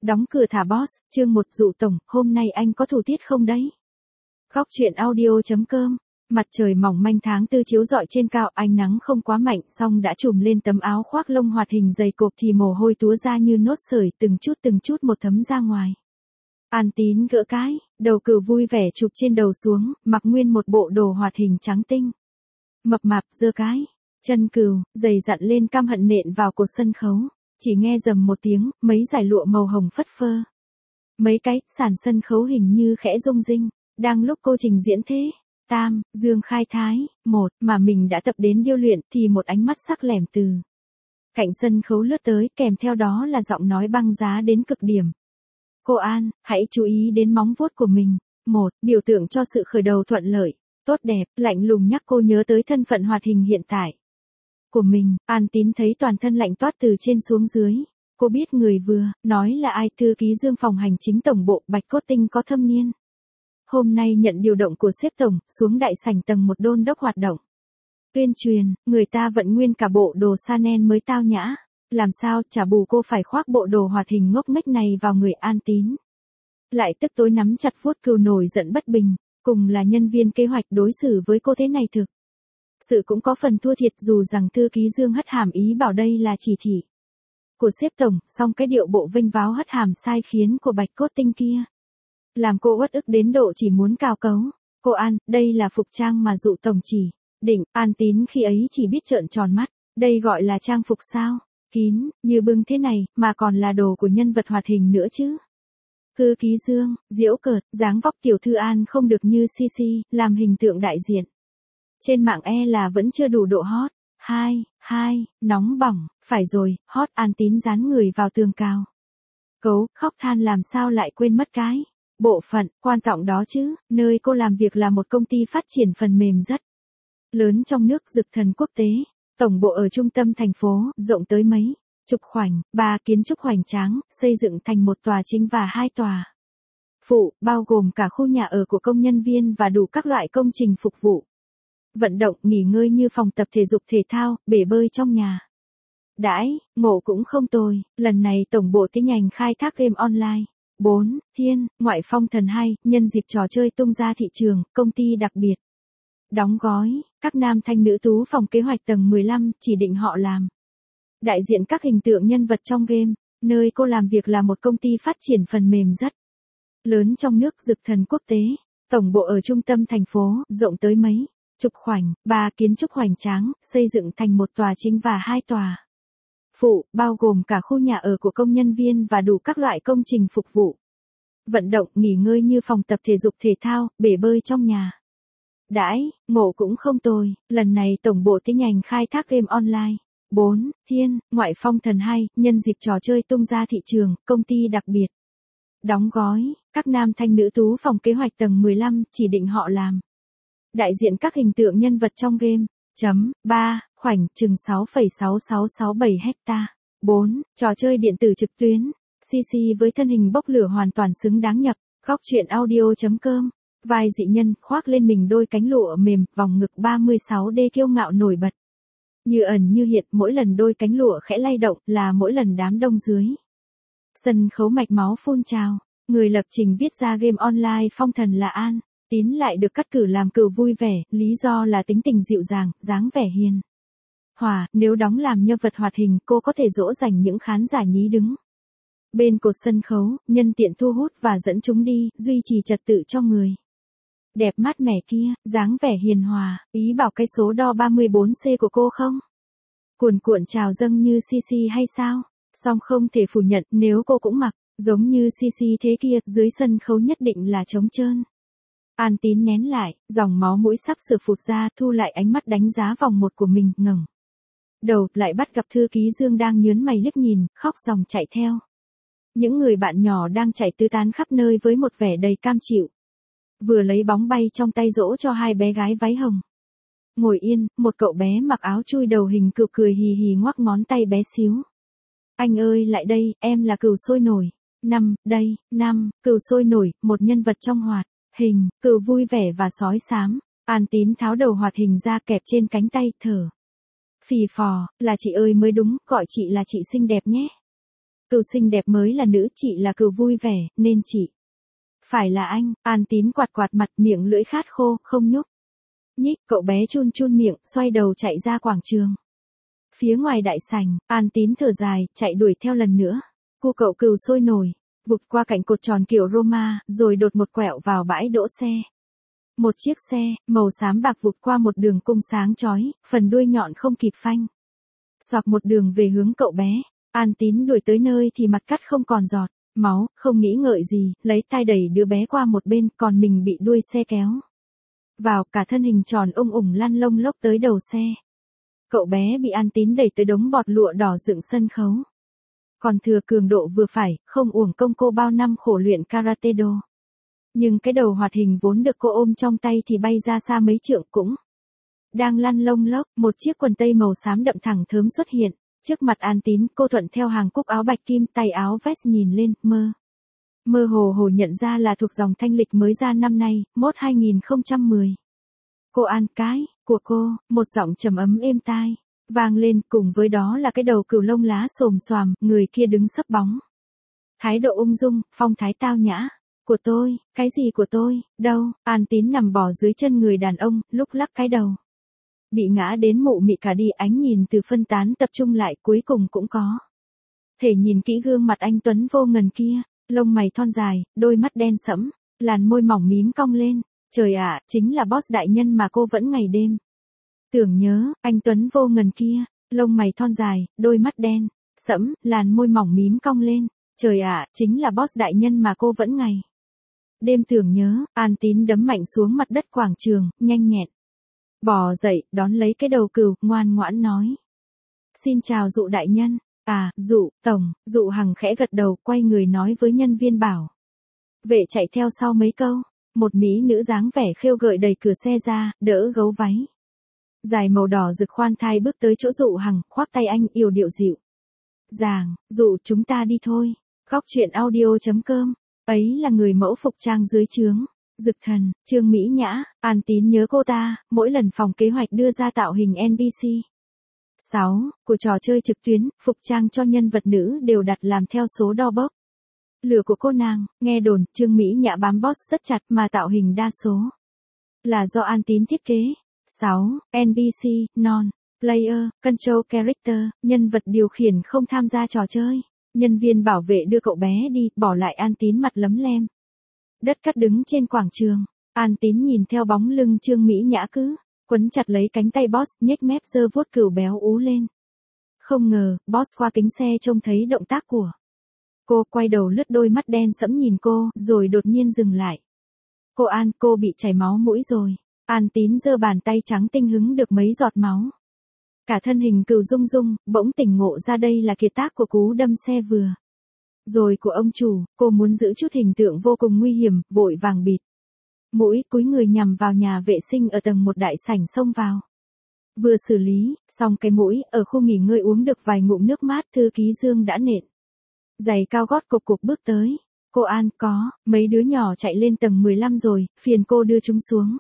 Đóng cửa thả boss, chương 1 dụ tổng, hôm nay anh có thủ tiết không đấy? Góc truyện audio.com. Mặt trời mỏng manh tháng tư chiếu rọi trên cao, ánh nắng không quá mạnh, song đã trùm lên tấm áo khoác lông hoạt hình dày cộp thì mồ hôi túa ra như nốt sởi, từng chút một thấm ra ngoài. An Tín gỡ cái, đầu cừu vui vẻ chụp trên đầu xuống, mặc nguyên một bộ đồ hoạt hình trắng tinh. Mập mạp giơ cái chân cừu, giày dặn lên cam hận nện vào cột sân khấu. Chỉ nghe rầm một tiếng, mấy dải lụa màu hồng phất phơ. Mấy cái sàn sân khấu hình như khẽ rung rinh. Đang lúc cô trình diễn thế, tam, dương khai thái, một, mà mình đã tập đến điêu luyện thì một ánh mắt sắc lẻm từ cạnh sân khấu lướt tới, kèm theo đó là giọng nói băng giá đến cực điểm. Cô An, hãy chú ý đến móng vuốt của mình. Một, biểu tượng cho sự khởi đầu thuận lợi, tốt đẹp, lạnh lùng nhắc cô nhớ tới thân phận hoạt hình hiện tại của mình. An Tín thấy toàn thân lạnh toát từ trên xuống dưới. Cô biết người vừa nói là ai, thư ký Dương phòng hành chính tổng bộ Bạch Cốt Tinh có thâm niên. Hôm nay nhận điều động của sếp tổng, xuống đại sảnh tầng 1 đôn đốc hoạt động tuyên truyền, người ta vận nguyên cả bộ đồ Chanel mới tao nhã. Làm sao trả bù cô phải khoác bộ đồ hoạt hình ngốc nghếch này vào người An Tín. Lại tức tối nắm chặt vuốt cừu nổi giận bất bình, cùng là nhân viên kế hoạch đối xử với cô thế này thực sự cũng có phần thua thiệt, dù rằng thư ký Dương hất hàm ý bảo đây là chỉ thị của sếp tổng, song cái điệu bộ vênh váo hất hàm sai khiến của Bạch Cốt Tinh kia làm cô uất ức đến độ chỉ muốn cào cấu. Cô An, đây là phục trang mà dụ tổng chỉ định. An Tín khi ấy chỉ biết trợn tròn mắt, đây gọi là trang phục sao? Kín, như bưng thế này, mà còn là đồ của nhân vật hoạt hình nữa chứ. Thư ký Dương, giễu cợt, dáng vóc tiểu thư An không được như Sisi, làm hình tượng đại diện trên mạng là vẫn chưa đủ độ hot. Hai, nóng bỏng, phải rồi, hot. An Tín dán người vào tường cào cấu, khóc than làm sao lại quên mất cái bộ phận quan trọng đó chứ. Nơi cô làm việc là một công ty phát triển phần mềm rất lớn trong nước, Dực Thần Quốc tế. Tổng bộ ở trung tâm thành phố, rộng tới mấy chục khoảnh, 3 kiến trúc hoành tráng, xây dựng thành một tòa chính và 2 tòa phụ, bao gồm cả khu nhà ở của công nhân viên và đủ các loại công trình phục vụ vận động, nghỉ ngơi như phòng tập thể dục thể thao, bể bơi trong nhà. Đãi ngộ cũng không tồi. Lần này tổng bộ tiến hành khai thác game online 4, Thiên, Ngoại Phong Thần 2, nhân dịp trò chơi tung ra thị trường, công ty đặc biệt đóng gói các nam thanh nữ tú phòng kế hoạch tầng 15, chỉ định họ làm đại diện các hình tượng nhân vật trong game. Nơi cô làm việc là một công ty phát triển phần mềm rất lớn trong nước, Dực Thần Quốc tế. Tổng bộ ở trung tâm thành phố, rộng tới mấy chục khoảnh, 3 kiến trúc hoành tráng, xây dựng thành một tòa chính và 2 tòa phụ, bao gồm cả khu nhà ở của công nhân viên và đủ các loại công trình phục vụ vận động, nghỉ ngơi như phòng tập thể dục thể thao, bể bơi trong nhà. Đãi ngộ cũng không tồi. Lần này tổng bộ tiến hành khai thác game online 4, Thiên, Ngoại Phong Thần 2, nhân dịp trò chơi tung ra thị trường, công ty đặc biệt đóng gói các nam thanh nữ tú phòng kế hoạch tầng 15, chỉ định họ làm đại diện các hình tượng nhân vật trong game. 3, khoảnh chừng 6,6667 hecta. 4, trò chơi điện tử trực tuyến. CC với thân hình bốc lửa hoàn toàn xứng đáng nhập. Góc truyện audio.com. Vai dị nhân khoác lên mình đôi cánh lụa mềm, vòng ngực 36D kiêu ngạo nổi bật. Như ẩn như hiện, mỗi lần đôi cánh lụa khẽ lay động là mỗi lần đám đông dưới sân khấu mạch máu phun trào. Người lập trình viết ra game online Phong Thần là An Tín lại được cắt cử làm cừu vui vẻ, lý do là tính tình dịu dàng, dáng vẻ hiền hòa. Nếu đóng làm nhân vật hoạt hình, cô có thể dỗ dành những khán giả nhí đứng bên cột sân khấu, nhân tiện thu hút và dẫn chúng đi, duy trì trật tự cho người đẹp mát mẻ kia. Dáng vẻ hiền hòa, ý bảo cái số đo 34C của cô không cuồn cuộn trào dâng như Sisi hay sao? Song không thể phủ nhận, nếu cô cũng mặc giống như Sisi thế kia, dưới sân khấu nhất định là trống trơn. An Tín nén lại, dòng máu mũi sắp sửa phụt ra, thu lại ánh mắt đánh giá vòng 1 của mình, ngẩng đầu lại bắt gặp thư ký Dương đang nhớn mày liếc nhìn, khóc ròng chạy theo. Những người bạn nhỏ đang chạy tứ tán khắp nơi với một vẻ đầy cam chịu. Vừa lấy bóng bay trong tay dỗ cho 2 bé gái váy hồng. Ngồi yên, một cậu bé mặc áo chui đầu hình cừu cười hì hì ngoắc ngón tay bé xíu. Anh ơi lại đây, em là cừu sôi nổi. Đây, cừu sôi nổi, một nhân vật trong hoạt hình, cừu vui vẻ và sói xám. An Tín tháo đầu hoạt hình ra kẹp trên cánh tay, thở phì phò, là chị ơi mới đúng, gọi chị là chị xinh đẹp nhé. Cừu xinh đẹp mới là nữ, chị là cừu vui vẻ, nên chị phải là anh. An Tín quạt quạt mặt, miệng lưỡi khát khô, không nhúc nhích. Cậu bé chun chun miệng, xoay đầu chạy ra quảng trường. Phía ngoài đại sảnh, An Tín thở dài, chạy đuổi theo lần nữa. Cu cậu cừu sôi nổi, vụt qua cạnh cột tròn kiểu Roma, rồi đột một quẹo vào bãi đỗ xe. Một chiếc xe, màu xám bạc vụt qua một đường cung sáng chói, phần đuôi nhọn không kịp phanh. Xoạc một đường về hướng cậu bé. An Tín đuổi tới nơi thì mặt cắt không còn giọt máu, không nghĩ ngợi gì, lấy tay đẩy đứa bé qua một bên, còn mình bị đuôi xe kéo vào, cả thân hình tròn ung lăn lông lốc tới đầu xe. Cậu bé bị An Tín đẩy tới đống bọt lụa đỏ dựng sân khấu. Còn thừa cường độ vừa phải, không uổng công cô bao năm khổ luyện karate do. Nhưng cái đầu hoạt hình vốn được cô ôm trong tay thì bay ra xa mấy trượng cũng đang lăn lông lốc. Một chiếc quần tây màu xám đậm thẳng thớm xuất hiện. Trước mặt An Tín, cô thuận theo hàng cúc áo bạch kim, tay áo vest nhìn lên, mơ hồ nhận ra là thuộc dòng thanh lịch mới ra năm nay, mốt 2010. Cô An, cái của cô, một giọng trầm ấm êm tai vang lên, cùng với đó là cái đầu cừu lông lá xồm xoàm, người kia đứng sấp bóng. Thái độ ung dung, phong thái tao nhã. Của tôi, cái gì của tôi, đâu? An Tín nằm bò dưới chân người đàn ông, lúc lắc cái đầu. Bị ngã đến mụ mị cả đi, ánh nhìn từ phân tán tập trung lại, cuối cùng cũng có thể nhìn kỹ gương mặt anh tuấn vô ngần kia, lông mày thon dài, đôi mắt đen sẫm, làn môi mỏng mím cong lên. Trời ạ, chính là boss đại nhân mà cô vẫn ngày đêm tưởng nhớ. Anh tuấn vô ngần kia, lông mày thon dài, đôi mắt đen sẫm, làn môi mỏng mím cong lên. Trời ạ, chính là boss đại nhân mà cô vẫn ngày đêm tưởng nhớ. An Tín đấm mạnh xuống mặt đất quảng trường, nhanh nhẹn bò dậy, đón lấy cái đầu cừu, ngoan ngoãn nói: Xin chào dụ đại nhân. À, dụ, tổng. Dụ Hằng khẽ gật đầu, quay người nói với nhân viên bảo vệ chạy theo sau mấy câu. Một mỹ nữ dáng vẻ khêu gợi đẩy cửa xe ra, đỡ gấu váy dài màu đỏ rực khoan thai bước tới chỗ Dụ Hằng, khoác tay anh, yểu điệu dịu dàng: Dụ, chúng ta đi thôi. Góc truyện audio.com. Ấy là người mẫu phục trang dưới trướng Dực Thần, Trương Mỹ Nhã. An Tín nhớ cô ta, mỗi lần phòng kế hoạch đưa ra tạo hình NPC 6 của trò chơi trực tuyến, phục trang cho nhân vật nữ đều đặt làm theo số đo bốc lửa của cô nàng. Nghe đồn, Trương Mỹ Nhã bám boss rất chặt, mà tạo hình đa số là do An Tín thiết kế. 6. NPC, Non-Player, Control Character, nhân vật điều khiển không tham gia trò chơi. Nhân viên bảo vệ đưa cậu bé đi, bỏ lại An Tín mặt lấm lem đất cắt đứng trên quảng trường. An Tín nhìn theo bóng lưng Trương Mỹ Nhã cứ quấn chặt lấy cánh tay boss, nhếch mép giơ vuốt cừu béo ú lên. Không ngờ, boss qua kính xe trông thấy động tác của cô, quay đầu lướt đôi mắt đen sẫm nhìn cô, rồi đột nhiên dừng lại. Cô An, cô bị chảy máu mũi rồi. An Tín giơ bàn tay trắng tinh hứng được mấy giọt máu. Cả thân hình cừu rung rung, bỗng tỉnh ngộ ra đây là kiệt tác của cú đâm xe vừa rồi của ông chủ. Cô muốn giữ chút hình tượng vô cùng nguy hiểm, vội vàng bịt mũi, cúi người nhằm vào nhà vệ sinh ở tầng 1 đại sảnh xông vào. Vừa xử lý xong cái mũi, ở khu nghỉ ngơi uống được vài ngụm nước mát, thư ký Dương đã nện giày cao gót cộc cục bước tới. Cô An, có mấy đứa nhỏ chạy lên tầng 15 rồi, phiền cô đưa chúng xuống.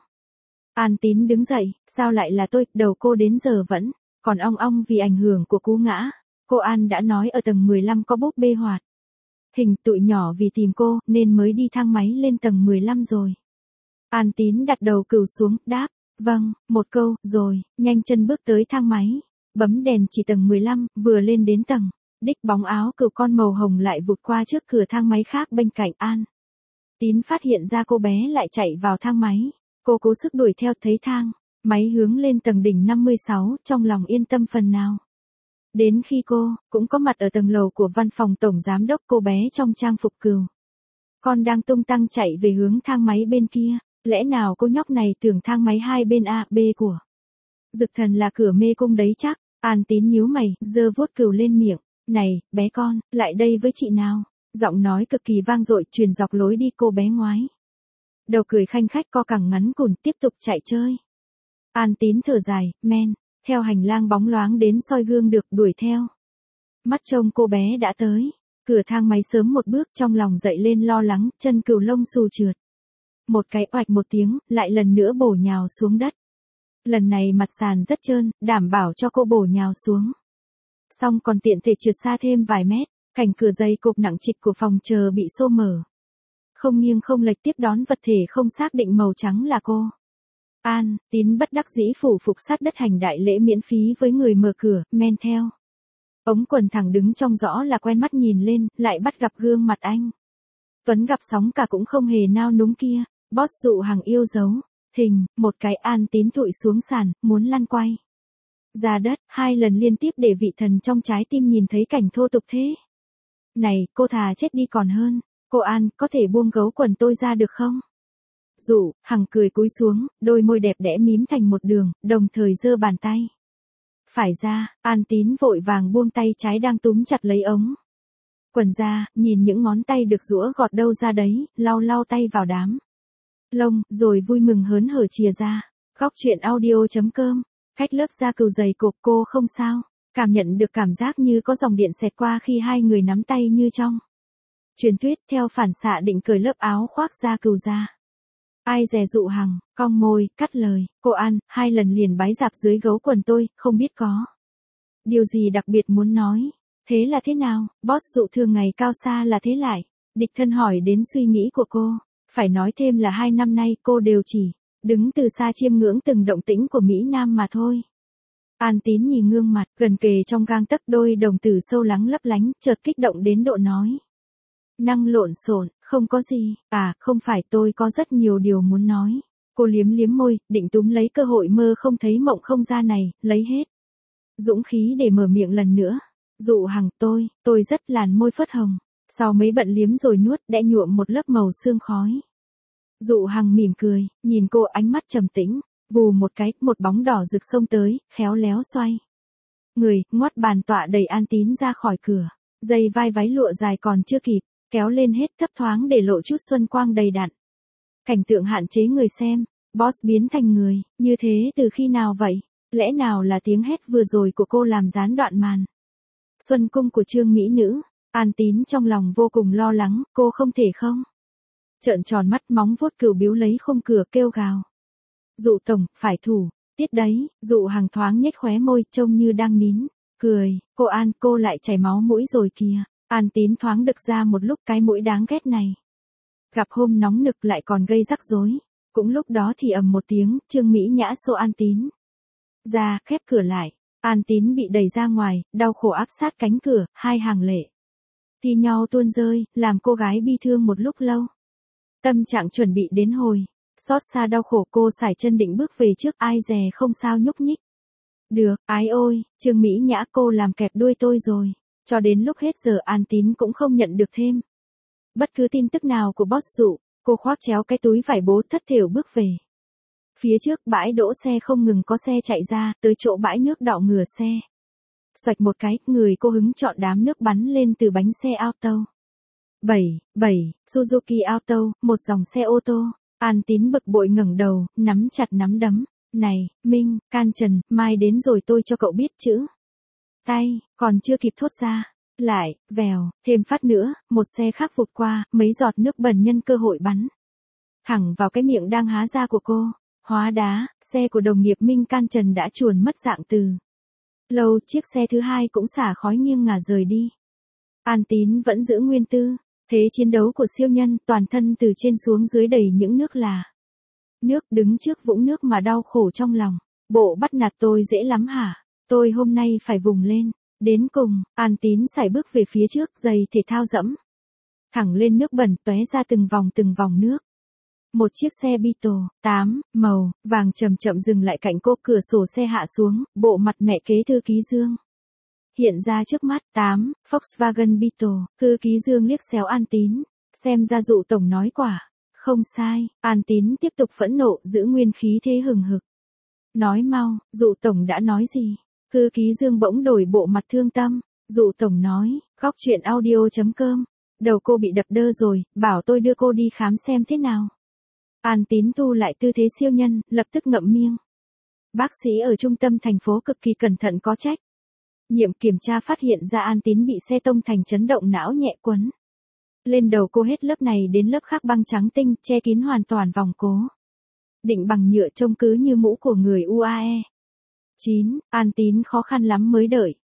An Tín đứng dậy, sao lại là tôi, đầu cô đến giờ vẫn còn ong ong vì ảnh hưởng của cú ngã. Cô An đã nói ở tầng 15 có búp bê hoạt hình, tụi nhỏ vì tìm cô, nên mới đi thang máy lên tầng 15 rồi. An Tín đặt đầu cừu xuống, đáp, vâng, một câu, rồi, nhanh chân bước tới thang máy, bấm đèn chỉ tầng 15, vừa lên đến tầng đích, bóng áo cừu con màu hồng lại vụt qua trước cửa thang máy khác bên cạnh. An Tín phát hiện ra cô bé lại chạy vào thang máy. Cô cố sức đuổi theo, thấy thang máy hướng lên tầng đỉnh 56, trong lòng yên tâm phần nào. Đến khi cô cũng có mặt ở tầng lầu của văn phòng tổng giám đốc, cô bé trong trang phục cừu con đang tung tăng chạy về hướng thang máy bên kia. Lẽ nào cô nhóc này tưởng thang máy hai bên A, B của Dực Thần là cửa mê cung đấy chắc. An Tín nhíu mày, giơ vuốt cừu lên miệng. Này, bé con, lại đây với chị nào. Giọng nói cực kỳ vang dội truyền dọc lối đi. Cô bé ngoái đầu cười khanh khách, co cẳng ngắn cùn, tiếp tục chạy chơi. An Tín thở dài, men theo hành lang bóng loáng đến soi gương được, đuổi theo. Mắt trông cô bé đã tới cửa thang máy sớm một bước, trong lòng dậy lên lo lắng, chân cừu lông xù trượt. Một cái oạch một tiếng, lại lần nữa bổ nhào xuống đất. Lần này mặt sàn rất trơn, đảm bảo cho cô bổ nhào xuống xong còn tiện thể trượt xa thêm vài mét. Cảnh cửa dày cộp nặng trịch của phòng chờ bị xô mở. Không nghiêng không lệch tiếp đón vật thể không xác định màu trắng là cô. An Tín bất đắc dĩ phủ phục sát đất hành đại lễ miễn phí với người mở cửa, men theo. Ống quần thẳng đứng trong rõ là quen mắt nhìn lên, lại bắt gặp gương mặt anh. Tuấn gặp sóng cả cũng không hề nao núng kia, boss Dụ Hằng yêu dấu. Thình, một cái An Tín thụi xuống sàn, muốn lăn quay ra đất, 2 lần liên tiếp để vị thần trong trái tim nhìn thấy cảnh thô tục thế. Này, cô thà chết đi còn hơn. Cô An, có thể buông gấu quần tôi ra được không? Dụ Hằng cười cúi xuống, đôi môi đẹp đẽ mím thành một đường, đồng thời giơ bàn tay phải ra. An Tín vội vàng buông tay trái đang túm chặt lấy ống quần ra, nhìn những ngón tay được giũa gọt đâu ra đấy, lau lau tay vào đám lông, rồi vui mừng hớn hở chìa ra. Góc truyện audio.com. Cách lớp da cừu dày cộp, cô không sao. Cảm nhận được cảm giác như có dòng điện xẹt qua khi hai người nắm tay như trong truyền thuyết. Theo phản xạ định cởi lớp áo khoác da cừu ra. Ai dè Dụ Hằng, cong môi, cắt lời. Cô An, 2 lần liền bái dạp dưới gấu quần tôi, không biết có điều gì đặc biệt muốn nói. Thế là thế nào? Boss Dụ thường ngày cao xa là thế lại. Địch thân hỏi đến suy nghĩ của cô. Phải nói thêm là 2 năm nay cô đều chỉ đứng từ xa chiêm ngưỡng từng động tĩnh của Mỹ Nam mà thôi. An Tín nhìn gương mặt, gần kề trong gang tấc, đôi đồng tử sâu lắng lấp lánh, chợt kích động đến độ nói năng lộn xộn. Không có gì, không phải, tôi có rất nhiều điều muốn nói. Cô liếm liếm môi, định túm lấy cơ hội mơ không thấy mộng không ra này, lấy hết dũng khí để mở miệng lần nữa. Dụ Hằng, tôi rất làn môi phớt hồng. Sau mấy bận liếm rồi nuốt, đẽ nhuộm một lớp màu sương khói. Dụ Hằng mỉm cười, nhìn cô ánh mắt trầm tĩnh, vù một cái, một bóng đỏ rực xông tới, khéo léo xoay người, ngoắt bàn tọa đẩy An Tín ra khỏi cửa. Dây vai váy lụa dài còn chưa kịp kéo lên hết, thấp thoáng để lộ chút xuân quang đầy đặn. Cảnh tượng hạn chế người xem, boss biến thành người, như thế từ khi nào vậy? Lẽ nào là tiếng hét vừa rồi của cô làm gián đoạn màn xuân cung của Trương mỹ nữ? An Tín trong lòng vô cùng lo lắng, cô không thể không trợn tròn mắt, móng vuốt cừu biếu lấy khung cửa, kêu gào. Dụ tổng, phải thủ tiết đấy. Dụ Hằng thoáng nhếch khóe môi, trông như đang nín cười. Cô An, cô lại chảy máu mũi rồi kìa. An Tín thoáng đực ra một lúc, cái mũi đáng ghét này gặp hôm nóng nực lại còn gây rắc rối. Cũng lúc đó thì ầm một tiếng, Trương Mỹ Nhã xô An Tín ra, khép cửa lại. An Tín bị đẩy ra ngoài, đau khổ áp sát cánh cửa, 2 hàng lệ thi nhau tuôn rơi, làm cô gái bi thương một lúc lâu. Tâm trạng chuẩn bị đến hồi xót xa đau khổ, cô sải chân định bước về trước, ai dè không sao nhúc nhích được. Ái ôi, Trương Mỹ Nhã, cô làm kẹp đuôi tôi rồi. Cho đến lúc hết giờ An Tín cũng không nhận được thêm bất cứ tin tức nào của boss Dụ. Cô khoác chéo cái túi vải bố, thất thểu bước về phía trước. Bãi đỗ xe không ngừng có xe chạy ra, tới chỗ bãi nước đỏ ngửa xe. Xoạch một cái, người cô hứng chọn đám nước bắn lên từ bánh xe auto. 7 Suzuki Auto, một dòng xe ô tô. An Tín bực bội ngẩng đầu, nắm chặt nắm đấm. Này, Minh, Can Trần, mai đến rồi tôi cho cậu biết chữ tay, còn chưa kịp thốt ra. Lại, vèo, thêm phát nữa, một xe khác vụt qua, mấy giọt nước bẩn nhân cơ hội bắn thẳng vào cái miệng đang há ra của cô. Hóa đá, xe của đồng nghiệp Minh Can Trần đã chuồn mất dạng từ lâu. Chiếc xe thứ hai cũng xả khói nghiêng ngả rời đi. An Tín vẫn giữ nguyên tư thế chiến đấu của siêu nhân, toàn thân từ trên xuống dưới đầy những nước là nước, đứng trước vũng nước mà đau khổ trong lòng. Bộ bắt nạt tôi dễ lắm hả? Tôi hôm nay phải vùng lên đến cùng. An Tín sải bước về phía trước, giày thể thao dẫm thẳng lên nước bẩn, tóe ra từng vòng nước. Một chiếc xe Beetle 8 màu vàng chậm chậm dừng lại cạnh cô, cửa sổ xe hạ xuống, bộ mặt mẹ kế thư ký Dương hiện ra trước mắt. 8 Volkswagen Beetle. Thư ký Dương liếc xéo An Tín, xem ra Dụ tổng nói quả không sai. An Tín tiếp tục phẫn nộ, giữ nguyên khí thế hừng hực. Nói mau, Dụ tổng đã nói gì? Thư ký Dương bỗng đổi bộ mặt thương tâm. Dụ tổng nói, góc truyện audio.com. Đầu cô bị đập đơ rồi, bảo tôi đưa cô đi khám xem thế nào. An Tín thu lại tư thế siêu nhân, lập tức ngậm miệng. Bác sĩ ở trung tâm thành phố cực kỳ cẩn thận có trách nhiệm kiểm tra, phát hiện ra An Tín bị xe tông thành, chấn động não nhẹ quấn lên đầu cô, hết lớp này đến lớp khác băng trắng tinh, che kín hoàn toàn vòng cố định bằng nhựa, trông cứ như mũ của người UAE. 9 An Tín khó khăn lắm mới đợi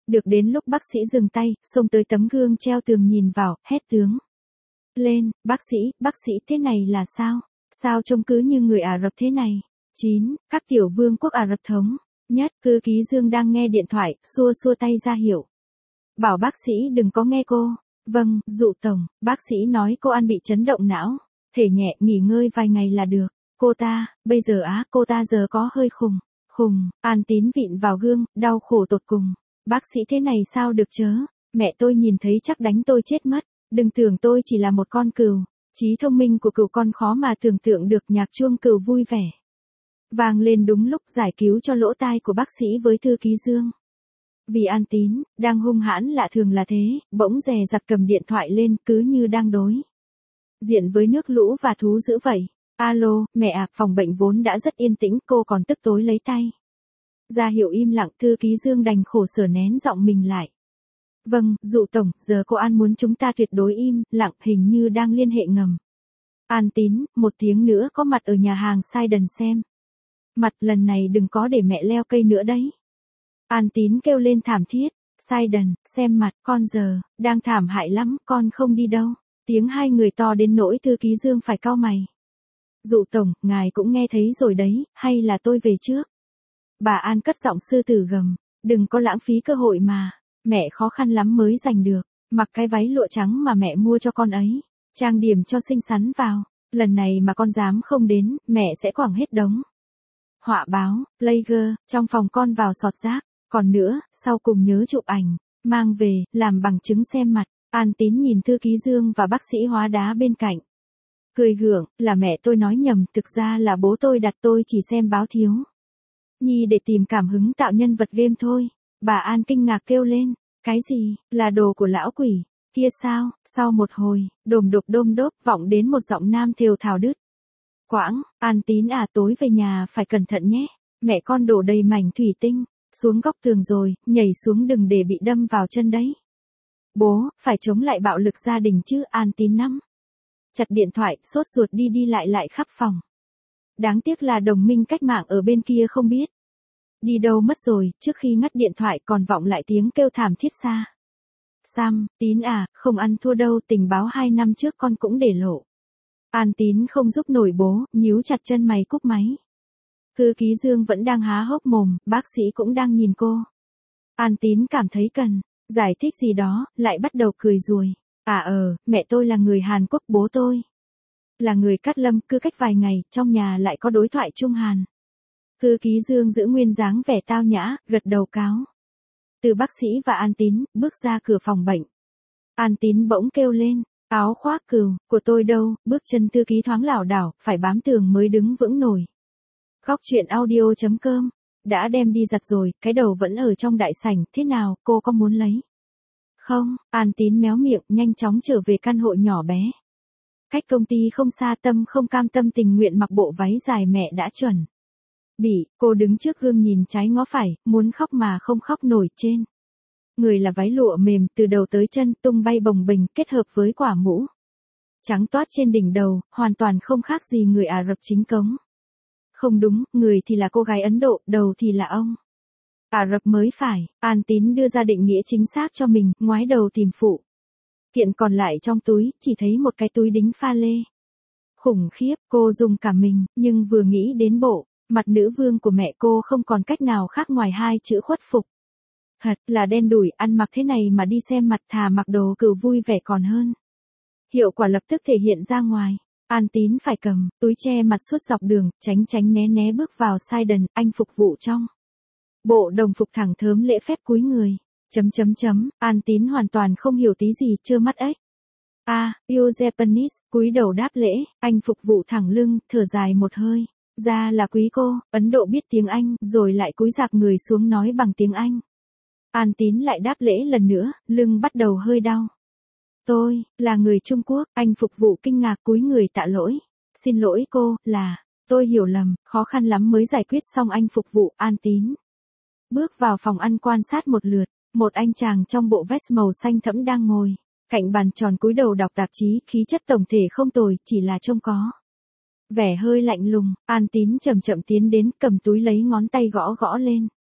Được đến lúc bác sĩ dừng tay, xông tới tấm gương treo tường nhìn vào, hét tướng lên, bác sĩ thế này là sao? Sao trông cứ như người Ả Rập thế này? 9. Các tiểu vương quốc Ả Rập thống nhất, thư ký Dương đang nghe điện thoại, xua xua tay ra hiệu. Bảo bác sĩ đừng có nghe cô. Vâng, dụ tổng, bác sĩ nói cô An bị chấn động não. Thể nhẹ, nghỉ ngơi vài ngày là được. Cô ta, bây giờ cô ta giờ có hơi khùng. Khùng, An Tín vịn vào gương, đau khổ tột cùng. Bác sĩ thế này sao được chớ? Mẹ tôi nhìn thấy chắc đánh tôi chết mất. Đừng tưởng tôi chỉ là một con cừu. Trí thông minh của cừu con khó mà tưởng tượng được. Nhạc chuông cừu vui vẻ vang lên đúng lúc giải cứu cho lỗ tai của bác sĩ với thư ký Dương. Vì An Tín, đang hung hãn lạ thường là thế, bỗng dè dặt cầm điện thoại lên cứ như đang đối diện với nước lũ và thú dữ vậy. Alo, mẹ à, phòng bệnh vốn đã rất yên tĩnh, cô còn tức tối lấy tay ra hiệu im lặng. Thư ký Dương đành khổ sở nén giọng mình lại. Vâng, dụ tổng, giờ cô An muốn chúng ta tuyệt đối im lặng, hình như đang liên hệ ngầm. An Tín, một tiếng nữa có mặt ở nhà hàng Sidon xem mặt, lần này đừng có để mẹ leo cây nữa đấy. An Tín kêu lên thảm thiết. Sidon, xem mặt, con giờ đang thảm hại lắm, con không đi đâu. Tiếng hai người to đến nỗi thư ký Dương phải cau mày. Dụ tổng, ngài cũng nghe thấy rồi đấy, hay là tôi về trước? Bà An cất giọng sư tử gầm, đừng có lãng phí cơ hội mà, mẹ khó khăn lắm mới giành được, mặc cái váy lụa trắng mà mẹ mua cho con ấy, trang điểm cho xinh xắn vào, lần này mà con dám không đến, mẹ sẽ quẳng hết đống họa báo, player, trong phòng con vào sọt rác, còn nữa, sau cùng nhớ chụp ảnh, mang về, làm bằng chứng xem mặt. An Tín nhìn thư ký Dương và bác sĩ hóa đá bên cạnh. Cười gượng, là mẹ tôi nói nhầm, thực ra là bố tôi đặt tôi chỉ xem báo thiếu nhi để tìm cảm hứng tạo nhân vật game thôi. Bà An kinh ngạc kêu lên, cái gì, là đồ của lão quỷ, kia sao? Sau một hồi, đôm đốp vọng đến một giọng nam thều thào đứt quãng. An Tín à, tối về nhà phải cẩn thận nhé, mẹ con đổ đầy mảnh thủy tinh xuống góc tường rồi, nhảy xuống đừng để bị đâm vào chân đấy. Bố, phải chống lại bạo lực gia đình chứ. An Tín nắm chặt điện thoại, sốt ruột đi lại khắp phòng. Đáng tiếc là đồng minh cách mạng ở bên kia không biết đi đâu mất rồi, trước khi ngắt điện thoại còn vọng lại tiếng kêu thảm thiết xa. Sam, Tín à, không ăn thua đâu, tình báo 2 năm trước con cũng để lộ. An Tín không giúp nổi bố, nhíu chặt chân mày cúp máy. Thư ký Dương vẫn đang há hốc mồm, bác sĩ cũng đang nhìn cô. An Tín cảm thấy cần giải thích gì đó, lại bắt đầu cười rùi. Mẹ tôi là người Hàn Quốc, bố tôi là người Cát Lâm, cứ cách vài ngày, trong nhà lại có đối thoại Trung Hàn. Thư ký Dương giữ nguyên dáng vẻ tao nhã, gật đầu cáo từ bác sĩ và An Tín, bước ra cửa phòng bệnh. An Tín bỗng kêu lên, áo khoác cừu của tôi đâu? Bước chân thư ký thoáng lảo đảo, phải bám tường mới đứng vững nổi. Góc chuyện audio.com đã đem đi giặt rồi, cái đầu vẫn ở trong đại sảnh, thế nào, cô có muốn lấy không? An Tín méo miệng, nhanh chóng trở về căn hộ nhỏ bé cách công ty không xa. Tâm không cam tâm tình nguyện mặc bộ váy dài mẹ đã chuẩn bị, cô đứng trước gương nhìn trái ngó phải, muốn khóc mà không khóc nổi. Trên người là váy lụa mềm từ đầu tới chân, tung bay bồng bềnh, kết hợp với quả mũ trắng toát trên đỉnh đầu, hoàn toàn không khác gì người Ả Rập chính cống. Không đúng, người thì là cô gái Ấn Độ, đầu thì là ông Ả Rập mới phải. An Tín đưa ra định nghĩa chính xác cho mình, ngoái đầu tìm phụ kiện còn lại trong túi, chỉ thấy một cái túi đính pha lê. Khủng khiếp, cô dùng cả mình, nhưng vừa nghĩ đến bộ mặt nữ vương của mẹ cô không còn cách nào khác ngoài 2 chữ khuất phục. Thật là đen đủi, ăn mặc thế này mà đi xem mặt, thà mặc đồ cừu vui vẻ còn hơn. Hiệu quả lập tức thể hiện ra ngoài. An Tín phải cầm túi che mặt suốt dọc đường, tránh né bước vào Sidon, anh phục vụ trong bộ đồng phục thẳng thớm lễ phép cúi người. An Tín hoàn toàn không hiểu tí gì, trơ mắt ếch. You Japanese, cúi đầu đáp lễ, anh phục vụ thẳng lưng, thở dài một hơi. Ra là quý cô, Ấn Độ biết tiếng Anh, rồi lại cúi rạp người xuống nói bằng tiếng Anh. An Tín lại đáp lễ lần nữa, lưng bắt đầu hơi đau. Tôi là người Trung Quốc, anh phục vụ kinh ngạc cúi người tạ lỗi. Xin lỗi cô, tôi hiểu lầm, khó khăn lắm mới giải quyết xong. Anh phục vụ. An Tín bước vào phòng ăn quan sát một lượt, một anh chàng trong bộ vest màu xanh thẫm đang ngồi cạnh bàn tròn cúi đầu đọc tạp chí, khí chất tổng thể không tồi, chỉ là trông có vẻ hơi lạnh lùng. An Tín chậm tiến đến, cầm túi lấy ngón tay gõ lên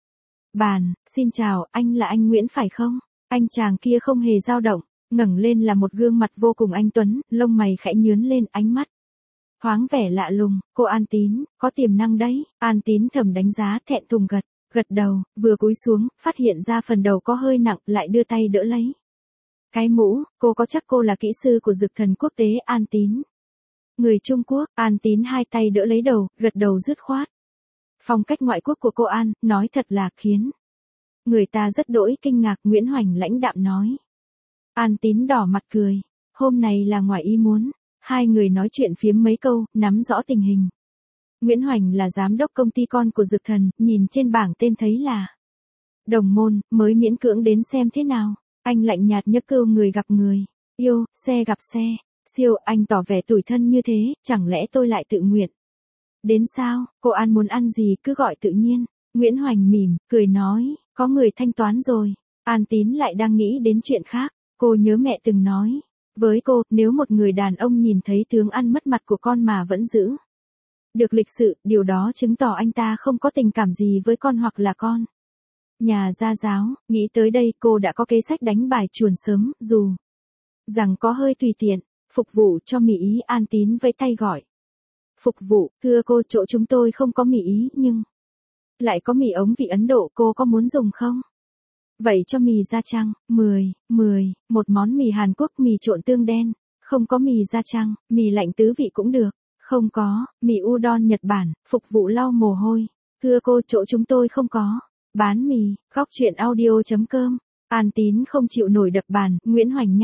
Bàn, xin chào, anh là anh Nguyễn phải không? Anh chàng kia không hề dao động, ngẩng lên là một gương mặt vô cùng anh tuấn, lông mày khẽ nhướn lên, ánh mắt thoáng vẻ lạ lùng. Cô An Tín, có tiềm năng đấy. An Tín thầm đánh giá, thẹn thùng gật đầu, vừa cúi xuống, phát hiện ra phần đầu có hơi nặng, lại đưa tay đỡ lấy cái mũ. Cô có chắc cô là kỹ sư của Dực Thần Quốc tế? An Tín, người Trung Quốc. An Tín hai tay đỡ lấy đầu, gật đầu dứt khoát. Phong cách ngoại quốc của cô An, nói thật là khiến người ta rất đỗi kinh ngạc. Nguyễn Hoành lãnh đạm nói. An Tín đỏ mặt cười. Hôm nay là ngoài ý muốn. Hai người nói chuyện phiếm mấy câu, nắm rõ tình hình. Nguyễn Hoành là giám đốc công ty con của Dực Thần, nhìn trên bảng tên thấy là đồng môn, mới miễn cưỡng đến xem thế nào. Anh lạnh nhạt nhấc câu người gặp người, yêu, xe gặp xe. Siêu, anh tỏ vẻ tủi thân như thế, chẳng lẽ tôi lại tự nguyện đến sao? Cô An muốn ăn gì cứ gọi tự nhiên. Nguyễn Hoành mỉm, cười nói, có người thanh toán rồi. An Tín lại đang nghĩ đến chuyện khác. Cô nhớ mẹ từng nói với cô, nếu một người đàn ông nhìn thấy tướng ăn mất mặt của con mà vẫn giữ được lịch sự, điều đó chứng tỏ anh ta không có tình cảm gì với con hoặc là con nhà gia giáo. Nghĩ tới đây cô đã có kế sách đánh bài chuồn sớm, dù rằng có hơi tùy tiện. Phục vụ cho mì Ý. An Tín vẫy tay gọi. Phục vụ, thưa cô, chỗ chúng tôi không có mì Ý nhưng lại có mì ống vị Ấn Độ, cô có muốn dùng không? Vậy cho mì da chăng? 10, một món mì Hàn Quốc, mì trộn tương đen. Không có mì da chăng, mì lạnh tứ vị cũng được. Không có, mì udon Nhật Bản. Phục vụ lau mồ hôi. Thưa cô, chỗ chúng tôi không có bán mì. Góc truyện audio.com. An Tín không chịu nổi đập bàn. Nguyễn Hoành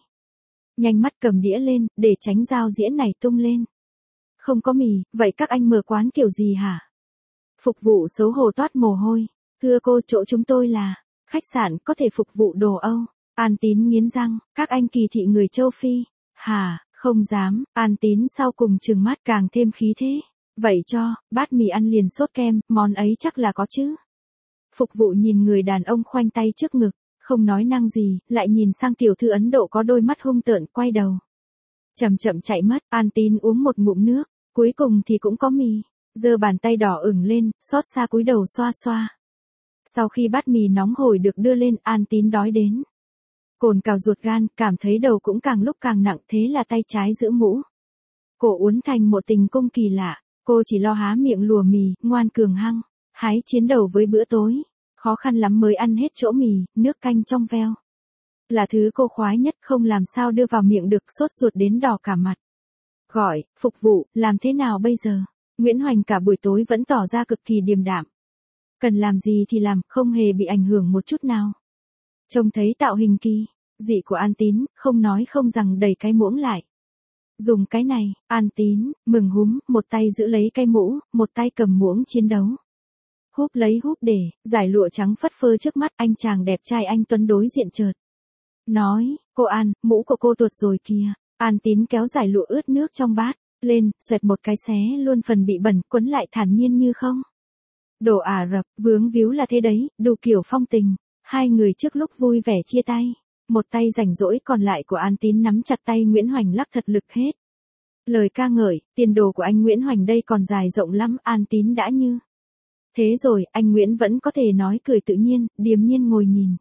nhanh mắt cầm đĩa lên, để tránh dao dĩa này tung lên. Không có mì, vậy các anh mở quán kiểu gì hả? Phục vụ xấu hổ toát mồ hôi. Thưa cô, chỗ chúng tôi là khách sạn, có thể phục vụ đồ Âu. An Tín nghiến răng, các anh kỳ thị người châu Phi. Hả, không dám. An Tín sau cùng trừng mắt, càng thêm khí thế. Vậy cho, bát mì ăn liền sốt kem, món ấy chắc là có chứ. Phục vụ nhìn người đàn ông khoanh tay trước ngực, không nói năng gì, lại nhìn sang tiểu thư Ấn Độ có đôi mắt hung tợn, quay đầu chậm chậm chạy mất. An Tín uống một ngụm nước, cuối cùng thì cũng có mì. Giơ bàn tay đỏ ửng lên, xót xa cúi đầu xoa xoa. Sau khi bát mì nóng hổi được đưa lên, An Tín đói đến cồn cào ruột gan, cảm thấy đầu cũng càng lúc càng nặng, thế là tay trái giữ mũ cổ uốn thành một tình cung kỳ lạ. Cô chỉ lo há miệng lùa mì, ngoan cường hăng hái chiến đầu với bữa tối. Khó khăn lắm mới ăn hết chỗ mì, nước canh trong veo là thứ cô khoái nhất, không làm sao đưa vào miệng được, sốt ruột đến đỏ cả mặt. Gọi, phục vụ, làm thế nào bây giờ? Nguyễn Hoành cả buổi tối vẫn tỏ ra cực kỳ điềm đạm. Cần làm gì thì làm, không hề bị ảnh hưởng một chút nào. Trông thấy tạo hình kỳ dị của An Tín, không nói không rằng đẩy cái muỗng lại. Dùng cái này. An Tín mừng húm, một tay giữ lấy cái mũ, một tay cầm muỗng chiến đấu. Húp lấy húp để, giải lụa trắng phất phơ trước mắt. Anh chàng đẹp trai anh tuấn đối diện chợt nói, cô An, mũ của cô tuột rồi kìa. An Tín kéo giải lụa ướt nước trong bát lên, xoẹt một cái xé luôn phần bị bẩn, quấn lại thản nhiên như không. Đồ Ả Rập, vướng víu là thế đấy, đủ kiểu phong tình. Hai người trước lúc vui vẻ chia tay, một tay rảnh rỗi còn lại của An Tín nắm chặt tay Nguyễn Hoành lắc thật lực hết lời ca ngợi. Tiền đồ của anh Nguyễn Hoành đây còn dài rộng lắm. An Tín đã như thế rồi, anh Nguyễn vẫn có thể nói cười tự nhiên, điềm nhiên ngồi nhìn.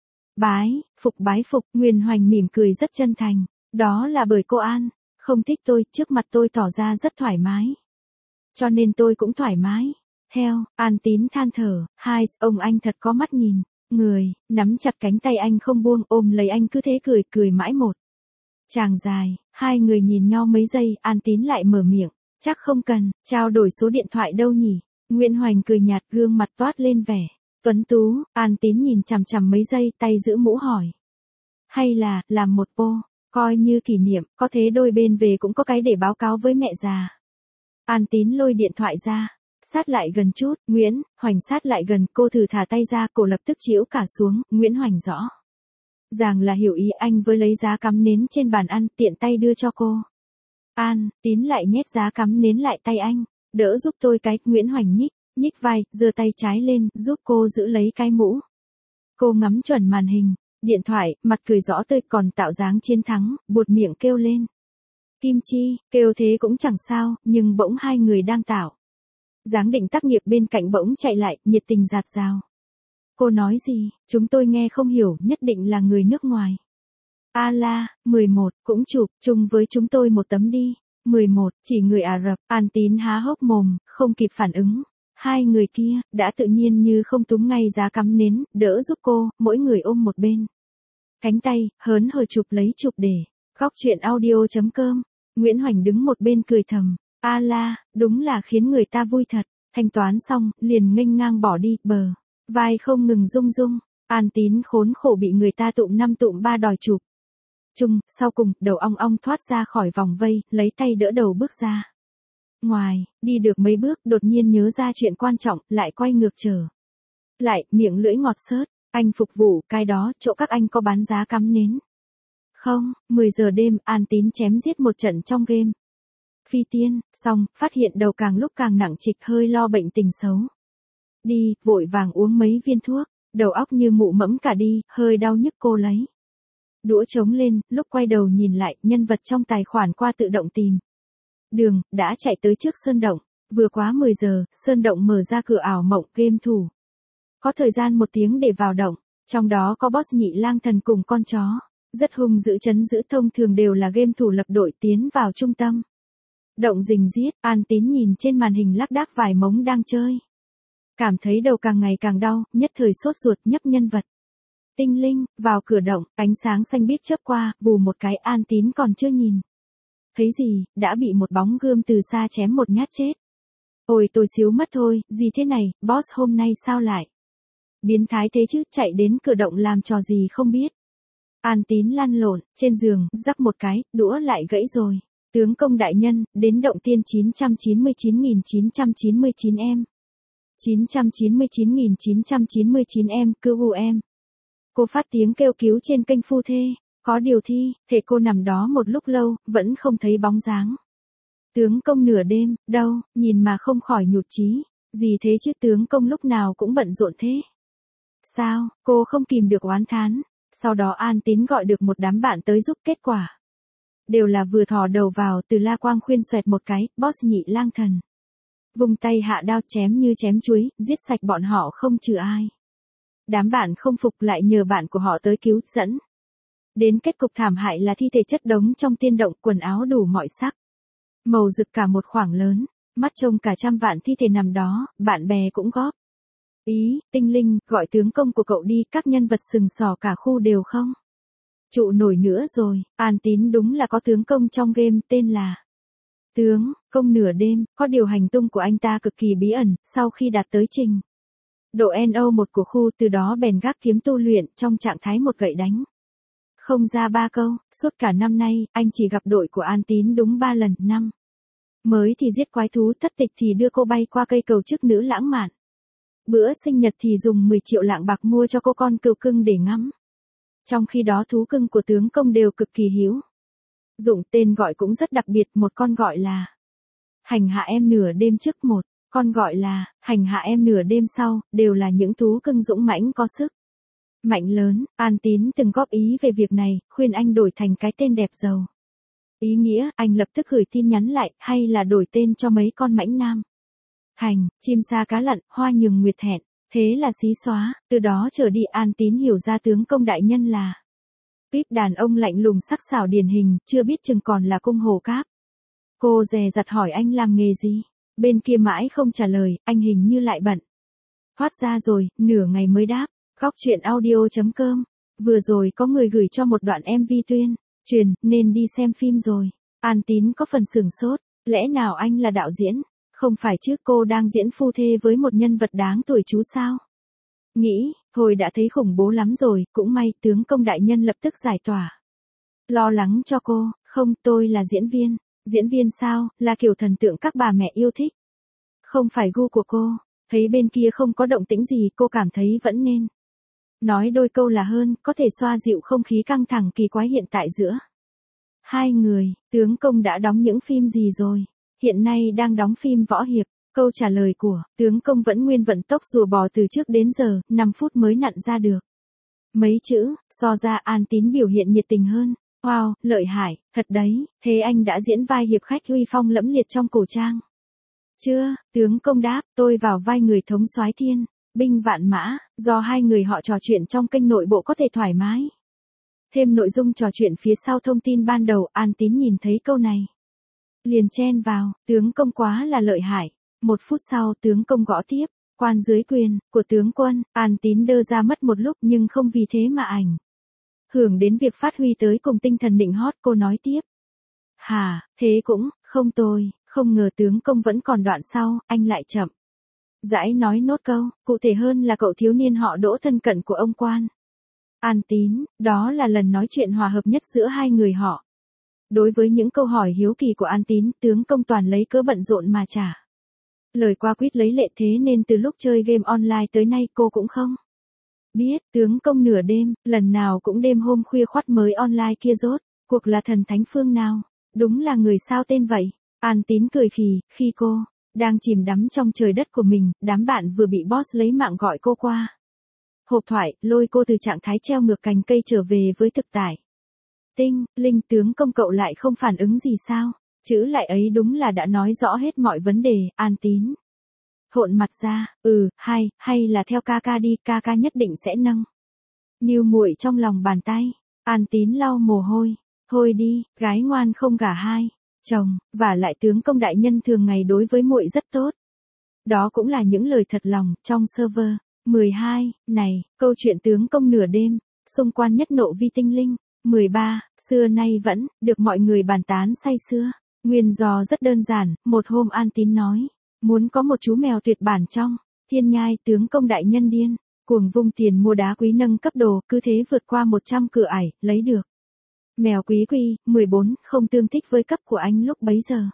Bái phục, Nguyễn Hoành mỉm cười rất chân thành. Đó là bởi cô An không thích tôi, trước mặt tôi tỏ ra rất thoải mái. Cho nên tôi cũng thoải mái theo. An Tín than thở, ông anh thật có mắt nhìn người, nắm chặt cánh tay anh không buông, ôm lấy anh cứ thế cười mãi một chàng dài. Hai người nhìn nhau mấy giây, An Tín lại mở miệng, chắc không cần trao đổi số điện thoại đâu nhỉ. Nguyễn Hoành cười nhạt, gương mặt toát lên vẻ tuấn tú. An Tín nhìn chằm chằm mấy giây, tay giữ mũ hỏi, hay là làm một coi như kỷ niệm, có thế đôi bên về cũng có cái để báo cáo với mẹ già. An Tín lôi điện thoại ra, sát lại gần chút. Nguyễn Hoành sát lại gần, cô thử thả tay ra, cổ lập tức chĩu cả xuống. Nguyễn Hoành rõ ràng là hiểu ý anh với lấy giá cắm nến trên bàn ăn, tiện tay đưa cho cô. An Tín lại nhét giá cắm nến lại tay anh, đỡ giúp tôi cái. Nguyễn Hoành nhích vai, giơ tay trái lên, giúp cô giữ lấy cái mũ. Cô ngắm chuẩn màn hình điện thoại, mặt cười rõ tươi, còn tạo dáng chiến thắng, buột miệng kêu lên. Kim Chi, kêu thế cũng chẳng sao, nhưng bỗng hai người đang tạo dáng định tác nghiệp bên cạnh bỗng chạy lại, nhiệt tình dạt dào. Cô nói gì, chúng tôi nghe không hiểu, nhất định là người nước ngoài. A la, 11, cũng chụp chung với chúng tôi một tấm đi. 11, chỉ người Ả Rập. An Tín há hốc mồm, không kịp phản ứng. Hai người kia, đã tự nhiên như không túm ngay giá cắm nến, đỡ giúp cô, mỗi người ôm một bên. Cánh tay, hớn hở chụp lấy chụp để. Góc chuyện audio.com. Nguyễn Hoành đứng một bên cười thầm. A la, đúng là khiến người ta vui thật. Thanh toán xong, liền nghênh ngang bỏ đi, bờ. Vai không ngừng rung rung. An Tín khốn khổ bị người ta tụm 5 tụm 3 đòi chụp chung, sau cùng, đầu ong ong thoát ra khỏi vòng vây, lấy tay đỡ đầu bước ra. Ngoài, đi được mấy bước, đột nhiên nhớ ra chuyện quan trọng, lại quay ngược trở lại, miệng lưỡi ngọt xớt. Anh phục vụ, cái đó, chỗ các anh có bán giá cắm nến. Không, 10 giờ đêm, An Tín chém giết một trận trong game. Phi tiên, xong, phát hiện đầu càng lúc càng nặng trịch, hơi lo bệnh tình xấu. Đi, vội vàng uống mấy viên thuốc, đầu óc như mụ mẫm cả đi, hơi đau nhức cô lấy đũa trống lên, lúc quay đầu nhìn lại, nhân vật trong tài khoản qua tự động tìm đường, đã chạy tới trước sơn động. Vừa quá 10 giờ, sơn động mở ra cửa ảo mộng, game thủ có thời gian 1 tiếng để vào động, trong đó có boss Nhị Lang Thần cùng con chó, rất hung dữ trấn giữ, thông thường đều là game thủ lập đội tiến vào trung tâm động rình giết. An Tín nhìn trên màn hình lác đác vài mống đang chơi, cảm thấy đầu càng ngày càng đau, nhất thời sốt ruột nhấp nhân vật tinh linh vào cửa động, ánh sáng xanh biếc chớp qua, vù một cái. An Tín còn chưa nhìn thấy gì, đã bị một bóng gươm từ xa chém một nhát chết. Ôi tôi xíu mất thôi, gì thế này, boss hôm nay sao lại biến thái thế chứ, chạy đến cửa động làm trò gì không biết. An Tín lăn lộn trên giường, rắc một cái, đũa lại gãy rồi. Tướng công đại nhân, đến động tiên 999.999 em. 999.999 em, cứu em. Cô phát tiếng kêu cứu trên kênh Phu Thê. Có điều thi, thể cô nằm đó một lúc lâu, vẫn không thấy bóng dáng tướng công nửa đêm, đâu, nhìn mà không khỏi nhụt chí. Gì thế chứ, tướng công lúc nào cũng bận rộn thế. Sao, cô không kìm được oán thán. Sau đó An Tín gọi được một đám bạn tới giúp, kết quả đều là vừa thò đầu vào, từ la quang khuyên xoẹt một cái, boss Nhị Lang Thần vung tay hạ đao chém như chém chuối, giết sạch bọn họ không trừ ai. Đám bạn không phục lại nhờ bạn của họ tới cứu, dẫn đến kết cục thảm hại là thi thể chất đống trong tiên động, quần áo đủ mọi sắc, màu rực cả một khoảng lớn, mắt trông cả trăm vạn thi thể nằm đó. Bạn bè cũng góp ý, tinh linh, gọi tướng công của cậu đi, các nhân vật sừng sỏ cả khu đều không trụ nổi nữa rồi. An Tín đúng là có tướng công trong game, tên là tướng công nửa đêm, có điều hành tung của anh ta cực kỳ bí ẩn, sau khi đạt tới trình độ NO1 của khu, từ đó bèn gác kiếm tu luyện, trong trạng thái một gậy đánh không ra 3 câu. Suốt cả năm nay, anh chỉ gặp đội của An Tín đúng 3 lần. Năm mới thì giết quái thú, thất tịch thì đưa cô bay qua cây cầu chức nữ lãng mạn. Bữa sinh nhật thì dùng 10 triệu lạng bạc mua cho cô con cừu cưng để ngắm. Trong khi đó thú cưng của tướng công đều cực kỳ hiếu dụng, tên gọi cũng rất đặc biệt, một con gọi là hành hạ em nửa đêm trước, một con gọi là hành hạ em nửa đêm sau, đều là những thú cưng dũng mãnh có sức mạnh lớn. An Tín từng góp ý về việc này, khuyên anh đổi thành cái tên đẹp giàu ý nghĩa, anh lập tức gửi tin nhắn lại, hay là đổi tên cho mấy con mãnh nam hành, chim sa cá lặn, hoa nhường nguyệt thẹn. Thế là xí xóa, từ đó trở đi An Tín hiểu ra tướng công đại nhân là Píp, đàn ông lạnh lùng sắc sảo điển hình, chưa biết chừng còn là cung hồ cáp. Cô dè dặt hỏi anh làm nghề gì, bên kia mãi không trả lời, anh hình như lại bận. Thoát ra rồi, nửa ngày mới đáp. Góc chuyện audio.com. Vừa rồi có người gửi cho một đoạn MV tuyên truyền, nên đi xem phim rồi. An Tín có phần sửng sốt, lẽ nào anh là đạo diễn? Không phải chứ, cô đang diễn phu thê với một nhân vật đáng tuổi chú sao? Nghĩ, thôi đã thấy khủng bố lắm rồi, cũng may tướng công đại nhân lập tức giải tỏa lo lắng cho cô. Không, tôi là diễn viên. Diễn viên sao, là kiểu thần tượng các bà mẹ yêu thích. Không phải gu của cô. Thấy bên kia không có động tĩnh gì, cô cảm thấy vẫn nên nói đôi câu là hơn, có thể xoa dịu không khí căng thẳng kỳ quái hiện tại giữa hai người. Tướng công đã đóng những phim gì rồi? Hiện nay đang đóng phim võ hiệp. Câu trả lời của tướng công vẫn nguyên vận tốc rùa bò từ trước đến giờ, 5 phút mới nặn ra được mấy chữ. So ra An Tín biểu hiện nhiệt tình hơn. Wow, lợi hại, thật đấy. Thế anh đã diễn vai hiệp khách uy phong lẫm liệt trong cổ trang chưa? Tướng công đáp, tôi vào vai người thống soái thiên binh vạn mã, do hai người họ trò chuyện trong kênh nội bộ có thể thoải mái. Thêm nội dung trò chuyện phía sau thông tin ban đầu, An Tín nhìn thấy câu này. Liền chen vào, tướng công quá là lợi hại. 1 phút sau tướng công gõ tiếp, quan dưới quyền, của tướng quân, An Tín đơ ra mất một lúc nhưng không vì thế mà ảnh hưởng đến việc phát huy tới cùng tinh thần nịnh hót. Cô nói tiếp. Hả, thế cũng, không tồi, không ngờ tướng công vẫn còn đoạn sau, anh lại chậm rãi nói nốt câu, cụ thể hơn là cậu thiếu niên họ Đỗ thân cận của ông quan. An Tín, đó là lần nói chuyện hòa hợp nhất giữa hai người họ. Đối với những câu hỏi hiếu kỳ của An Tín, tướng công toàn lấy cớ bận rộn mà trả lời qua quýt lấy lệ, thế nên từ lúc chơi game online tới nay cô cũng không biết tướng công nửa đêm, lần nào cũng đêm hôm khuya khoắt mới online kia rốt cuộc là thần thánh phương nào, đúng là người sao tên vậy. An Tín cười khì, khi cô đang chìm đắm trong trời đất của mình, đám bạn vừa bị boss lấy mạng gọi cô qua hộp thoại, lôi cô từ trạng thái treo ngược cành cây trở về với thực tại. Tinh, Linh, tướng công cậu lại không phản ứng gì sao? Chữ lại ấy đúng là đã nói rõ hết mọi vấn đề. An Tín hộn mặt ra, hay là theo ca ca đi, ca ca nhất định sẽ nâng niu muội trong lòng bàn tay. An Tín lau mồ hôi, thôi đi, gái ngoan không gả hai chồng, và lại tướng công đại nhân thường ngày đối với muội rất tốt. Đó cũng là những lời thật lòng. Trong server 12 này, câu chuyện tướng công nửa đêm xung quanh nhất nộ vi tinh linh 13 xưa nay vẫn được mọi người bàn tán say sưa. Nguyên do rất đơn giản, một hôm An Tín nói muốn có một chú mèo tuyệt bản trong thiên nhai, tướng công đại nhân điên cuồng vung tiền mua đá quý nâng cấp đồ, cứ thế vượt qua 100 cửa ải, lấy được mèo quý quy. 14 không tương thích với cấp của anh lúc bấy giờ.